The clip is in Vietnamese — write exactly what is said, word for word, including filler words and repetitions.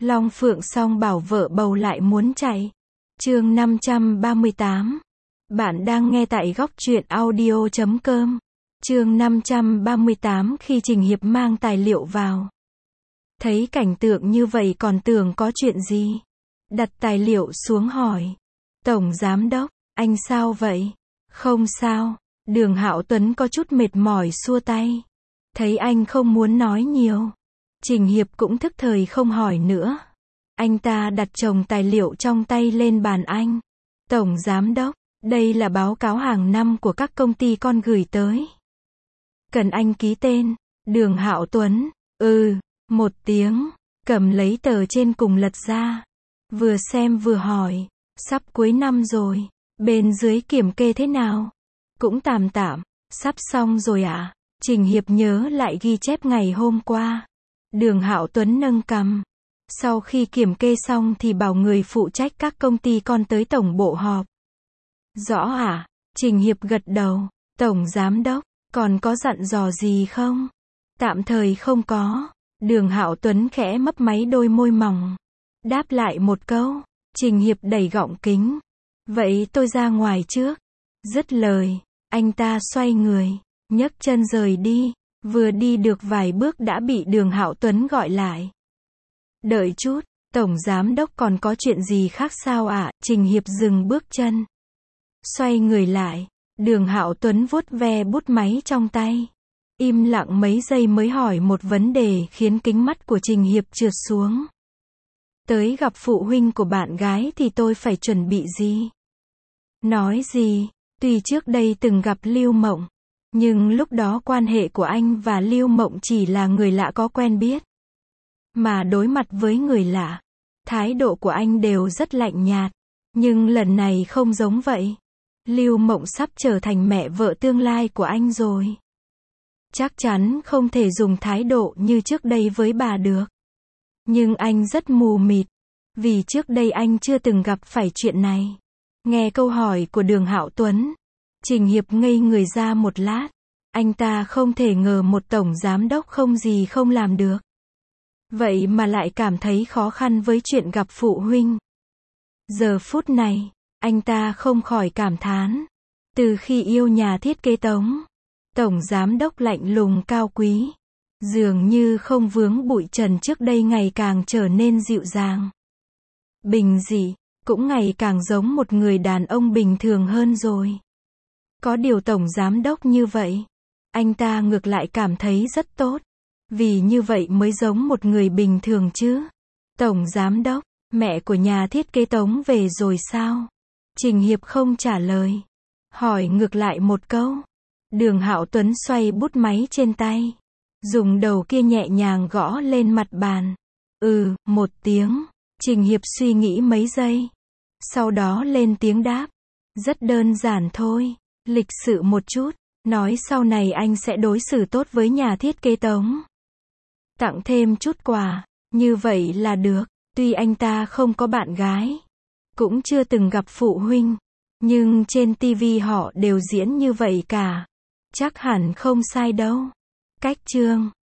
Long Phượng Song bảo vợ bầu lại muốn chạy. Chương năm trăm ba mươi tám. Bạn đang nghe tại góc truyện audio chấm com. Chương năm trăm ba mươi tám. Khi Trình Hiệp mang tài liệu vào, thấy cảnh tượng như vậy còn tưởng có chuyện gì. Đặt tài liệu xuống hỏi. Tổng Giám Đốc, anh sao vậy? Không sao. Đường Hạo Tuấn có chút mệt mỏi xua tay. Thấy anh không muốn nói nhiều, Trình Hiệp cũng thức thời không hỏi nữa. Anh ta đặt chồng tài liệu trong tay lên bàn anh. Tổng Giám Đốc, đây là báo cáo hàng năm của các công ty con gửi tới. Cần anh ký tên. Đường Hạo Tuấn, ừ, một tiếng, cầm lấy tờ trên cùng lật ra. Vừa xem vừa hỏi, sắp cuối năm rồi, bên dưới kiểm kê thế nào? Cũng tạm tạm, sắp xong rồi ạ. À? Trình Hiệp nhớ lại ghi chép ngày hôm qua. Đường Hạo Tuấn nâng cằm. Sau khi kiểm kê xong thì bảo người phụ trách các công ty con tới tổng bộ họp. Rõ ạ. À? Trình Hiệp gật đầu. Tổng Giám Đốc, còn có dặn dò gì không? Tạm thời không có. Đường Hạo Tuấn khẽ mấp máy đôi môi mỏng. Đáp lại một câu. Trình Hiệp đẩy gọng kính. Vậy tôi ra ngoài trước. Dứt lời, anh ta xoay người, nhấc chân rời đi. Vừa đi được vài bước đã bị Đường Hạo Tuấn gọi lại. Đợi chút, Tổng Giám Đốc còn có chuyện gì khác sao ạ? À? Trình Hiệp dừng bước chân. Xoay người lại, Đường Hạo Tuấn vuốt ve bút máy trong tay. Im lặng mấy giây mới hỏi một vấn đề khiến kính mắt của Trình Hiệp trượt xuống. Tới gặp phụ huynh của bạn gái thì tôi phải chuẩn bị gì? Nói gì? Tuy trước đây từng gặp Lưu Mộng, nhưng lúc đó quan hệ của anh và Lưu Mộng chỉ là người lạ có quen biết. Mà đối mặt với người lạ, thái độ của anh đều rất lạnh nhạt. Nhưng lần này không giống vậy. Lưu Mộng sắp trở thành mẹ vợ tương lai của anh rồi. Chắc chắn không thể dùng thái độ như trước đây với bà được. Nhưng anh rất mù mịt, vì trước đây anh chưa từng gặp phải chuyện này. Nghe câu hỏi của Đường Hạo Tuấn, Trình Hiệp ngây người ra một lát. Anh ta không thể ngờ một tổng giám đốc không gì không làm được. Vậy mà lại cảm thấy khó khăn với chuyện gặp phụ huynh. Giờ phút này, anh ta không khỏi cảm thán. Từ khi yêu nhà thiết kế Tống, tổng giám đốc lạnh lùng cao quý, dường như không vướng bụi trần trước đây ngày càng trở nên dịu dàng, bình dị, cũng ngày càng giống một người đàn ông bình thường hơn rồi. Có điều tổng giám đốc như vậy, anh ta ngược lại cảm thấy rất tốt. Vì như vậy mới giống một người bình thường chứ. Tổng giám đốc, mẹ của nhà thiết kế Tống về rồi sao? Trình Hiệp không trả lời. Hỏi ngược lại một câu. Đường Hạo Tuấn xoay bút máy trên tay, dùng đầu kia nhẹ nhàng gõ lên mặt bàn. Ừ, một tiếng. Trình Hiệp suy nghĩ mấy giây, sau đó lên tiếng đáp. Rất đơn giản thôi, lịch sự một chút, nói sau này anh sẽ đối xử tốt với nhà thiết kế Tống. Tặng thêm chút quà, như vậy là được. Tuy anh ta không có bạn gái, cũng chưa từng gặp phụ huynh, nhưng trên ti vi họ đều diễn như vậy cả. Chắc hẳn không sai đâu. Cách chương